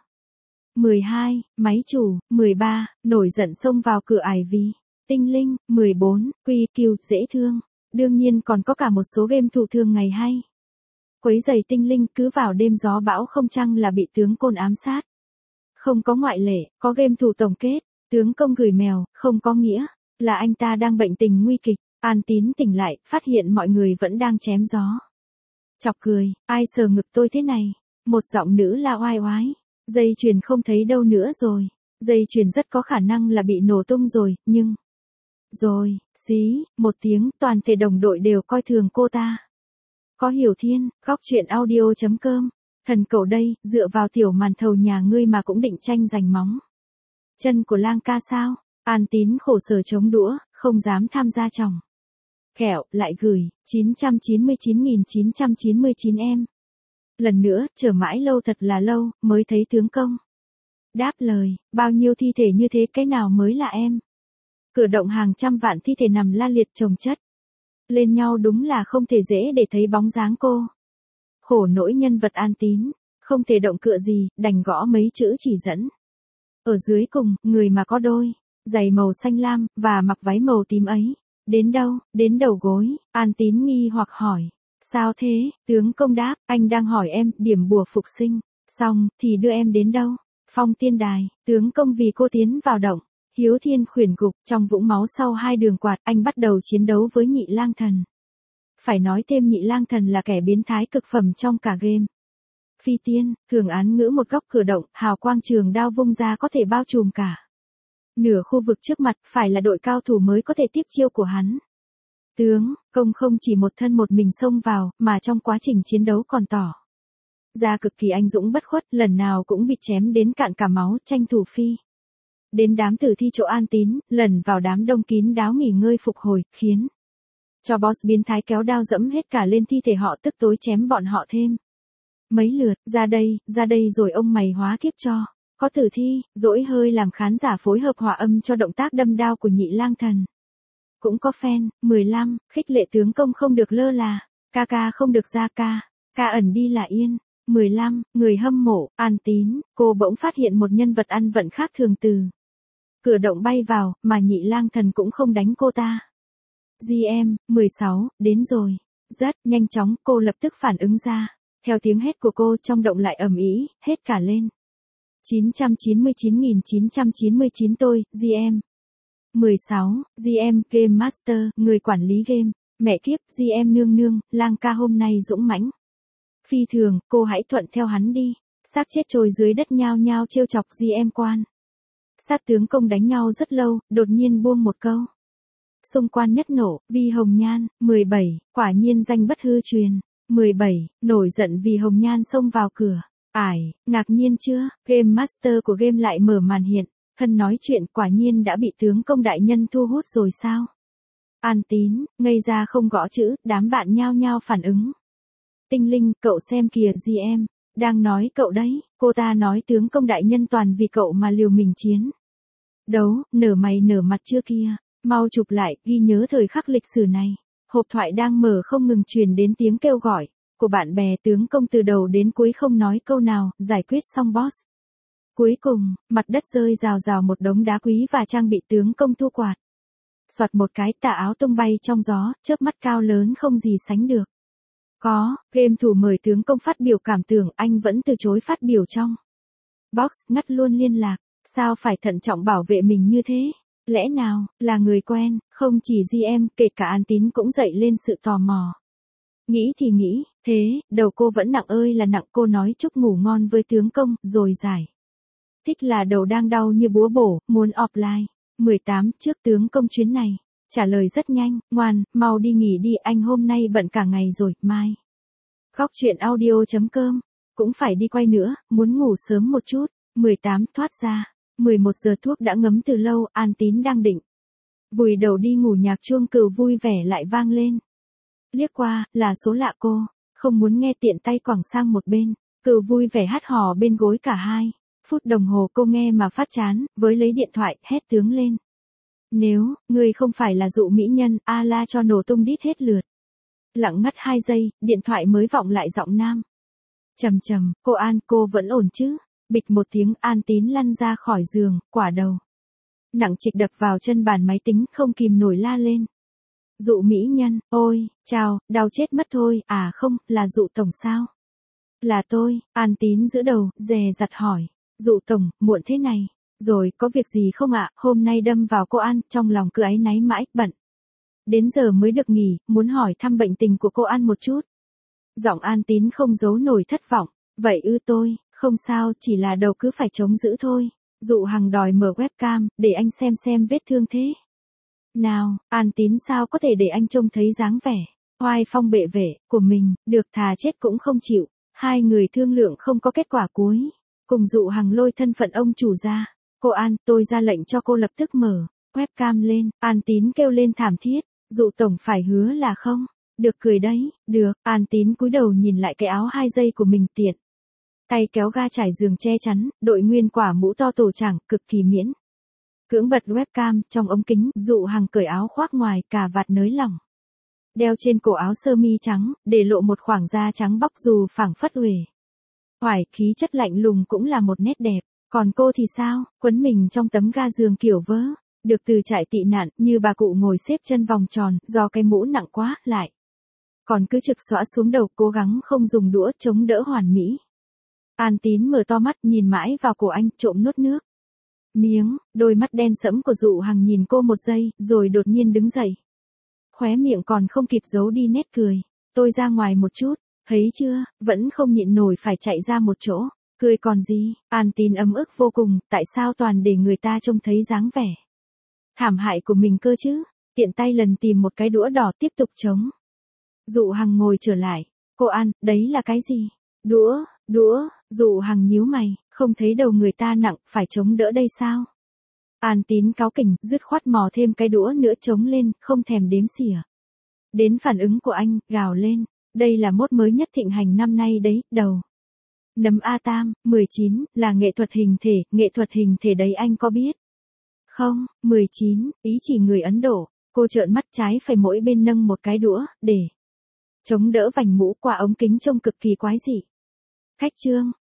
12 máy chủ. 13 nổi giận xông vào cửa ải vì tinh linh. 14 quy kill dễ thương. Đương nhiên còn có cả một số game thủ thường ngày hay quấy giày tinh linh, cứ vào đêm gió bão không chăng là bị tướng côn ám sát. Không có ngoại lệ, có game thủ tổng kết, tướng công gửi mèo, không có nghĩa là anh ta đang bệnh tình nguy kịch. An Tín tỉnh lại, phát hiện mọi người vẫn đang chém gió chọc cười. Ai sờ ngực tôi thế này? Một giọng nữ la oai oái. Dây chuyền không thấy đâu nữa rồi. Dây chuyền rất có khả năng là bị nổ tung rồi, nhưng rồi, xí, một tiếng, toàn thể đồng đội đều coi thường cô ta. Có hiểu thiên, góc chuyện audio.com. Thần cậu đây, dựa vào tiểu màn thầu nhà ngươi mà cũng định tranh giành móng chân của lang ca sao? An Tín khổ sở chống đũa, không dám tham gia chồng kẹo, lại gửi 999.999 em. Lần nữa, chờ mãi lâu thật là lâu, mới thấy tướng công đáp lời, bao nhiêu thi thể như thế cái nào mới là em? Cửa động hàng trăm vạn thi thể nằm la liệt chồng chất lên nhau, đúng là không thể dễ để thấy bóng dáng cô. Khổ nỗi nhân vật An Tín, không thể động cựa gì, đành gõ mấy chữ chỉ dẫn. Ở dưới cùng, người mà có đôi giày màu xanh lam, và mặc váy màu tím ấy. Đến đâu? Đến đầu gối. An Tín nghi hoặc hỏi. Sao thế? Tướng công đáp, anh đang hỏi em, điểm bùa phục sinh. Xong, thì đưa em đến đâu? Phong tiên đài. Tướng công vì cô tiến vào động Hiếu Thiên khuyển gục, trong vũng máu sau 2 đường quạt, anh bắt đầu chiến đấu với Nhị Lang Thần. Phải nói thêm Nhị Lang Thần là kẻ biến thái cực phẩm trong cả game. Phi tiên, thường án ngữ một góc cửa động, hào quang trường đao vung ra có thể bao trùm cả nửa khu vực trước mặt, phải là đội cao thủ mới có thể tiếp chiêu của hắn. Tướng công không chỉ một thân một mình xông vào, mà trong quá trình chiến đấu còn tỏ ra cực kỳ anh dũng bất khuất, lần nào cũng bị chém đến cạn cả máu, tranh thủ phi đến đám tử thi chỗ An Tín, lần vào đám đông kín đáo nghỉ ngơi phục hồi, khiến cho boss biến thái kéo đao dẫm hết cả lên thi thể họ, tức tối chém bọn họ thêm mấy lượt. Ra đây rồi ông mày hóa kiếp cho. Có tử thi, dỗi hơi làm khán giả phối hợp hòa âm cho động tác đâm đao của Nhị Lang Thần. Cũng có fan. 15 khích lệ tướng công không được lơ là. Ca không được ra ca ẩn đi là yên. 15 người hâm mộ. An Tín, cô bỗng phát hiện một nhân vật ăn vận khác thường từ cửa động bay vào, mà Nhị Lang Thần cũng không đánh cô ta. GM, 16, đến rồi. Rất nhanh chóng, cô lập tức phản ứng ra. Theo tiếng hét của cô, trong động lại ầm ĩ, hết cả lên. 999.999 tôi, GM. 16, GM, Game Master, người quản lý game. Mẹ kiếp, GM nương, Lang ca hôm nay dũng mãnh phi thường, cô hãy thuận theo hắn đi. Xác chết trôi dưới đất nhao nhao trêu chọc GM quan sát tướng công đánh nhau rất lâu, đột nhiên buông một câu. xung quan nhất nổ, vì hồng nhan, 17, quả nhiên danh bất hư truyền. 17, nổi giận vì hồng nhan xông vào cửa. Ải, ngạc nhiên chưa, Game Master của game lại mở màn hiện, thân nói chuyện quả nhiên đã bị tướng công đại nhân thu hút rồi sao? An Tín, ngây ra không gõ chữ, đám bạn nhao nhao phản ứng. Tinh Linh, cậu xem kìa GM, đang nói cậu đấy, cô ta nói tướng công đại nhân toàn vì cậu mà liều mình chiến. Đấu, nở mày nở mặt chưa kia, mau chụp lại, ghi nhớ thời khắc lịch sử này. Hộp thoại đang mở không ngừng truyền đến tiếng kêu gọi của bạn bè tướng công từ đầu đến cuối không nói câu nào, giải quyết xong boss. Cuối cùng, mặt đất rơi rào rào một đống đá quý và trang bị tướng công thu quạt. Soạt một cái tà áo tung bay trong gió, chớp mắt cao lớn không gì sánh được. Game thủ mời tướng công phát biểu cảm tưởng, anh vẫn từ chối phát biểu trong box, ngắt luôn liên lạc. Sao phải thận trọng bảo vệ mình như thế? Lẽ nào, là người quen, không chỉ GM, kể cả An Tín cũng dậy lên sự tò mò. Nghĩ thì nghĩ, thế, đầu cô vẫn nặng ơi là nặng, cô nói chúc ngủ ngon với tướng công, rồi giải. Thích là đầu đang đau như búa bổ, muốn offline. 18, trước tướng công chuyến này. Trả lời rất nhanh, ngoan, mau đi nghỉ đi, anh hôm nay bận cả ngày rồi, mai. Góc chuyện audio.com, cũng phải đi quay nữa, muốn ngủ sớm một chút. 18, thoát ra. 11 giờ thuốc đã ngấm từ lâu, An Tín đang định vùi đầu đi ngủ, nhạc chuông cừu vui vẻ lại vang lên. Liếc qua, là số lạ, cô không muốn nghe tiện tay quẳng sang một bên. Cừu vui vẻ hát hò bên gối cả 2 phút đồng hồ, cô nghe mà phát chán, với lấy điện thoại, hét tướng lên. Nếu, ngươi không phải là dụ mỹ nhân, a la cho nổ tung đít hết lượt. Lặng ngắt 2 giây, điện thoại mới vọng lại giọng nam. Trầm, cô An, cô vẫn ổn chứ? Bịch một tiếng, An Tín lăn ra khỏi giường, quả đầu nặng trịch đập vào chân bàn máy tính, không kìm nổi la lên. Dụ mỹ nhân, ôi, chào, đau chết mất thôi, à không, là dụ tổng sao? Là tôi, An Tín giữ đầu, dè dặt hỏi. Dụ tổng, muộn thế này, rồi, có việc gì không ạ? Hôm nay đâm vào cô An, trong lòng cứ áy náy mãi, bận. Đến giờ mới được nghỉ, muốn hỏi thăm bệnh tình của cô An một chút. Giọng An Tín không giấu nổi thất vọng. Vậy tôi, không sao, chỉ là đầu cứ phải chống giữ thôi. Dụ Hằng đòi mở webcam, để anh xem vết thương thế. Nào, An Tín sao có thể để anh trông thấy dáng vẻ oai phong bệ vệ của mình, được thà chết cũng không chịu. Hai người thương lượng không có kết quả cuối. Cùng Dụ Hằng lôi thân phận ông chủ ra. Cô An, tôi ra lệnh cho cô lập tức mở webcam lên. An Tín kêu lên thảm thiết. Dụ tổng phải hứa là không? Được cười đấy, được. An Tín cúi đầu nhìn lại cái áo 2 giây của mình, tiện tay kéo ga trải giường che chắn, đội nguyên quả mũ to tổ chảng, cực kỳ miễn cưỡng bật webcam. Trong ống kính, Dụ Hằng cởi áo khoác ngoài, cà vạt nới lỏng, đeo trên cổ áo sơ mi trắng, để lộ một khoảng da trắng bóc dù phảng phất uể oải, khí chất lạnh lùng cũng là một nét đẹp. Còn cô thì sao, quấn mình trong tấm ga giường kiểu vớ, được từ trại tị nạn, như bà cụ ngồi xếp chân vòng tròn, do cái mũ nặng quá, lại còn cứ trực xõa xuống đầu, cố gắng không dùng đũa chống đỡ hoàn mỹ. An Tín mở to mắt, nhìn mãi vào cổ anh, trộm nuốt nước miếng. Đôi mắt đen sẫm của Dụ Hằng nhìn cô một giây, rồi đột nhiên đứng dậy. Khóe miệng còn không kịp giấu đi nét cười. Tôi ra ngoài một chút, thấy chưa, vẫn không nhịn nổi phải chạy ra một chỗ. Cười còn gì, An Tín ấm ức vô cùng, tại sao toàn để người ta trông thấy dáng vẻ thảm hại của mình cơ chứ. Tiện tay lần tìm một cái đũa đỏ, tiếp tục chống. Dụ Hằng ngồi trở lại. Cô An, đấy là cái gì? Đũa. Dụ Hằng nhíu mày, không thấy đầu người ta nặng, phải chống đỡ đây sao? An Tín cáu kỉnh, dứt khoát mò thêm cái đũa nữa chống lên, không thèm đếm xỉa đến phản ứng của anh, gào lên. Đây là mốt mới nhất thịnh hành năm nay đấy, đầu nấm A Tam. 19, là nghệ thuật hình thể đấy, anh có biết không? 19, ý chỉ người Ấn Độ. Cô trợn mắt, trái phải mỗi bên nâng một cái đũa, để chống đỡ vành mũ qua ống kính, trông cực kỳ quái dị. Khách trương,